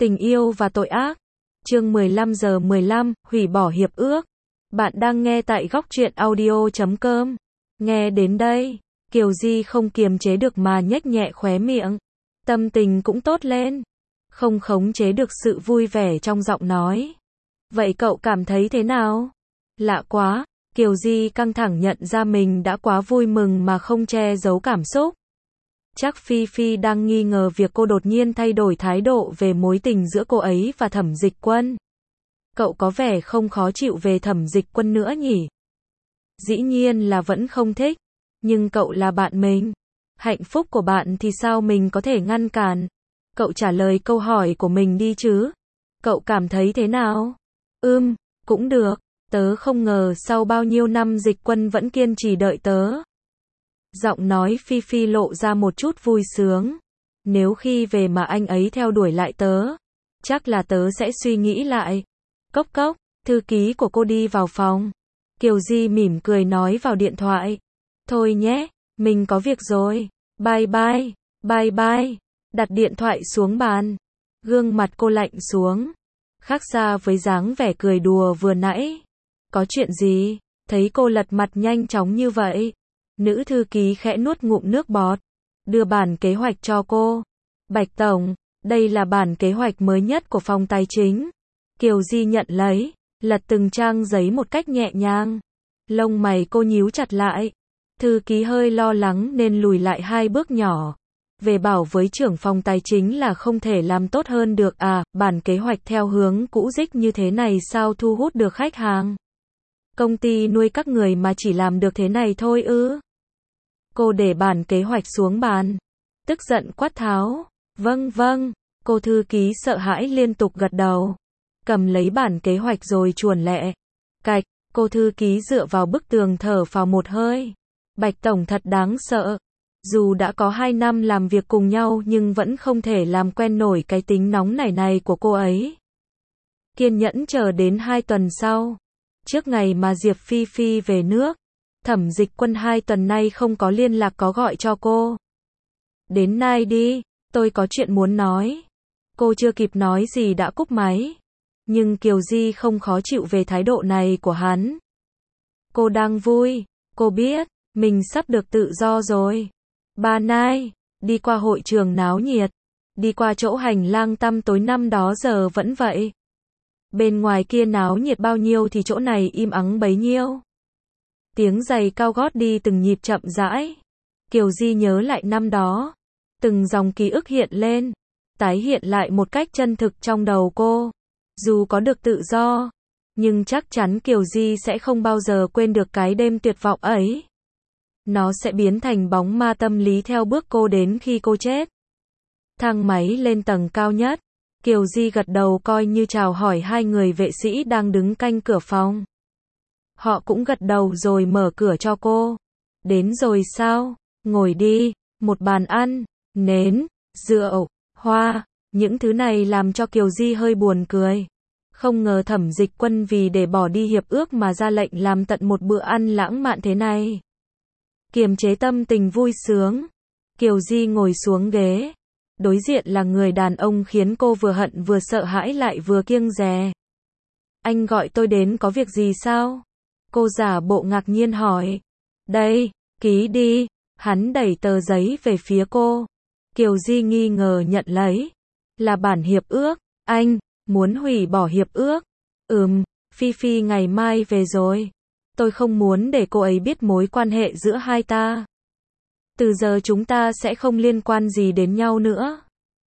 Tình yêu và tội ác. Chương 15:15, hủy bỏ hiệp ước. Bạn đang nghe tại góc truyện audio.com. Nghe đến đây, Kiều Di không kiềm chế được mà nhếch nhẹ khóe miệng. Tâm tình cũng tốt lên. Không khống chế được sự vui vẻ trong giọng nói. Vậy cậu cảm thấy thế nào? Lạ quá, Kiều Di căng thẳng nhận ra mình đã quá vui mừng mà không che giấu cảm xúc. Chắc Phi Phi đang nghi ngờ việc cô đột nhiên thay đổi thái độ về mối tình giữa cô ấy và Thẩm Dịch Quân. Cậu có vẻ không khó chịu về Thẩm Dịch Quân nữa nhỉ? Dĩ nhiên là vẫn không thích, nhưng cậu là bạn mình. Hạnh phúc của bạn thì sao mình có thể ngăn cản? Cậu trả lời câu hỏi của mình đi chứ. Cậu cảm thấy thế nào? Cũng được. Tớ không ngờ sau bao nhiêu năm Dịch Quân vẫn kiên trì đợi tớ. Giọng nói Phi Phi lộ ra một chút vui sướng. Nếu khi về mà anh ấy theo đuổi lại tớ, chắc là tớ sẽ suy nghĩ lại. Cốc cốc, thư ký của cô đi vào phòng. Kiều Di mỉm cười nói vào điện thoại. Thôi nhé, mình có việc rồi. Bye bye, bye bye. Đặt điện thoại xuống bàn. Gương mặt cô lạnh xuống. Khác xa với dáng vẻ cười đùa vừa nãy. Có chuyện gì? Thấy cô lật mặt nhanh chóng như vậy. Nữ thư ký khẽ nuốt ngụm nước bọt. Đưa bản kế hoạch cho cô. Bạch Tổng, đây là bản kế hoạch mới nhất của phòng tài chính. Kiều Di nhận lấy, lật từng trang giấy một cách nhẹ nhàng. Lông mày cô nhíu chặt lại. Thư ký hơi lo lắng nên lùi lại 2 bước nhỏ. Về bảo với trưởng phòng tài chính là không thể làm tốt hơn được à, bản kế hoạch theo hướng cũ dích như thế này sao thu hút được khách hàng. Công ty nuôi các người mà chỉ làm được thế này thôi ư? Cô để bản kế hoạch xuống bàn. Tức giận quát tháo. Vâng, cô thư ký sợ hãi liên tục gật đầu. Cầm lấy bản kế hoạch rồi chuồn lẹ. Cạch, cô thư ký dựa vào bức tường thở phào một hơi. Bạch Tổng thật đáng sợ. Dù đã có 2 năm làm việc cùng nhau nhưng vẫn không thể làm quen nổi cái tính nóng nảy này của cô ấy. Kiên nhẫn chờ đến 2 tuần sau. Trước ngày mà Diệp Phi Phi về nước, Thẩm Dịch Quân 2 tuần nay không có liên lạc có gọi cho cô. Đến nay đi, tôi có chuyện muốn nói. Cô chưa kịp nói gì đã cúp máy. Nhưng Kiều Di không khó chịu về thái độ này của hắn. Cô đang vui, cô biết, mình sắp được tự do rồi. Bà Nai, đi qua hội trường náo nhiệt, đi qua chỗ hành lang tăm tối năm đó giờ vẫn vậy. Bên ngoài kia náo nhiệt bao nhiêu thì chỗ này im ắng bấy nhiêu. Tiếng giày cao gót đi từng nhịp chậm rãi. Kiều Di nhớ lại năm đó. Từng dòng ký ức hiện lên, tái hiện lại một cách chân thực trong đầu cô. Dù có được tự do, nhưng chắc chắn Kiều Di sẽ không bao giờ quên được cái đêm tuyệt vọng ấy. Nó sẽ biến thành bóng ma tâm lý theo bước cô đến khi cô chết. Thang máy lên tầng cao nhất. Kiều Di gật đầu coi như chào hỏi 2 người vệ sĩ đang đứng canh cửa phòng. Họ cũng gật đầu rồi mở cửa cho cô. Đến rồi sao? Ngồi đi. Một bàn ăn, nến, rượu, hoa. Những thứ này làm cho Kiều Di hơi buồn cười. Không ngờ Thẩm Dịch Quân vì để bỏ đi hiệp ước mà ra lệnh làm tận một bữa ăn lãng mạn thế này. Kiềm chế tâm tình vui sướng. Kiều Di ngồi xuống ghế. Đối diện là người đàn ông khiến cô vừa hận vừa sợ hãi lại vừa kiêng dè. Anh gọi tôi đến có việc gì sao? Cô giả bộ ngạc nhiên hỏi. Đây, ký đi. Hắn đẩy tờ giấy về phía cô. Kiều Di nghi ngờ nhận lấy. Là bản hiệp ước. Anh, muốn hủy bỏ hiệp ước. Phi Phi ngày mai về rồi. Tôi không muốn để cô ấy biết mối quan hệ giữa hai ta. Từ giờ chúng ta sẽ không liên quan gì đến nhau nữa.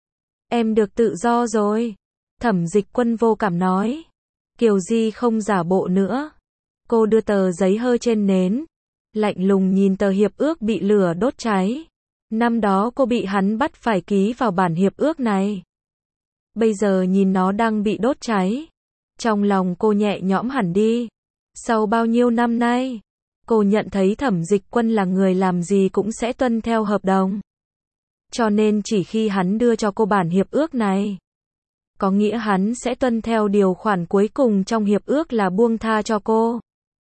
Em được tự do rồi. Thẩm Dịch Quân vô cảm nói. Kiều Di không giả bộ nữa. Cô đưa tờ giấy hơ trên nến. Lạnh lùng nhìn tờ hiệp ước bị lửa đốt cháy. Năm đó cô bị hắn bắt phải ký vào bản hiệp ước này. Bây giờ nhìn nó đang bị đốt cháy. Trong lòng cô nhẹ nhõm hẳn đi. Sau bao nhiêu năm nay, cô nhận thấy Thẩm Dịch Quân là người làm gì cũng sẽ tuân theo hợp đồng. Cho nên chỉ khi hắn đưa cho cô bản hiệp ước này, có nghĩa hắn sẽ tuân theo điều khoản cuối cùng trong hiệp ước là buông tha cho cô.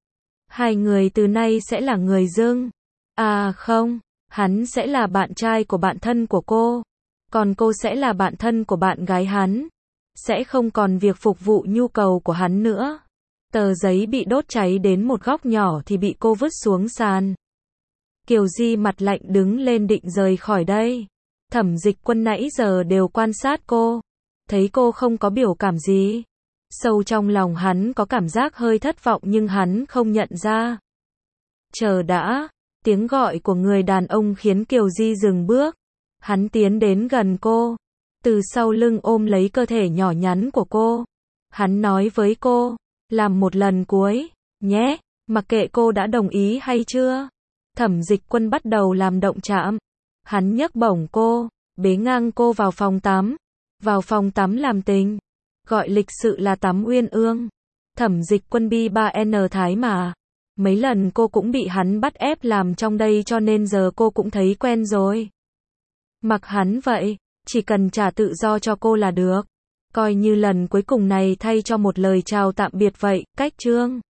2 người từ nay sẽ là người dưng. À không, hắn sẽ là bạn trai của bạn thân của cô. Còn cô sẽ là bạn thân của bạn gái hắn. sẽ không còn việc phục vụ nhu cầu của hắn nữa. Tờ giấy bị đốt cháy đến một góc nhỏ thì bị cô vứt xuống sàn. Kiều Di mặt lạnh đứng lên định rời khỏi đây. Thẩm Dịch Quân nãy giờ đều quan sát cô. Thấy cô không có biểu cảm gì. Sâu trong lòng hắn có cảm giác hơi thất vọng nhưng hắn không nhận ra. Chờ đã. Tiếng gọi của người đàn ông khiến Kiều Di dừng bước. Hắn tiến đến gần cô. Từ sau lưng ôm lấy cơ thể nhỏ nhắn của cô. Hắn nói với cô. Làm một lần cuối. Nhé. Mặc kệ cô đã đồng ý hay chưa. Thẩm Dịch Quân bắt đầu làm động chạm. Hắn nhấc bổng cô. Bế ngang cô vào phòng tắm. Vào phòng tắm làm tình. Gọi lịch sự là tắm uyên ương. Thẩm Dịch Quân bi 3N thái mà. Mấy lần cô cũng bị hắn bắt ép làm trong đây cho nên giờ cô cũng thấy quen rồi. Mặc hắn vậy, chỉ cần trả tự do cho cô là được. Coi như lần cuối cùng này thay cho một lời chào tạm biệt vậy, cách chương.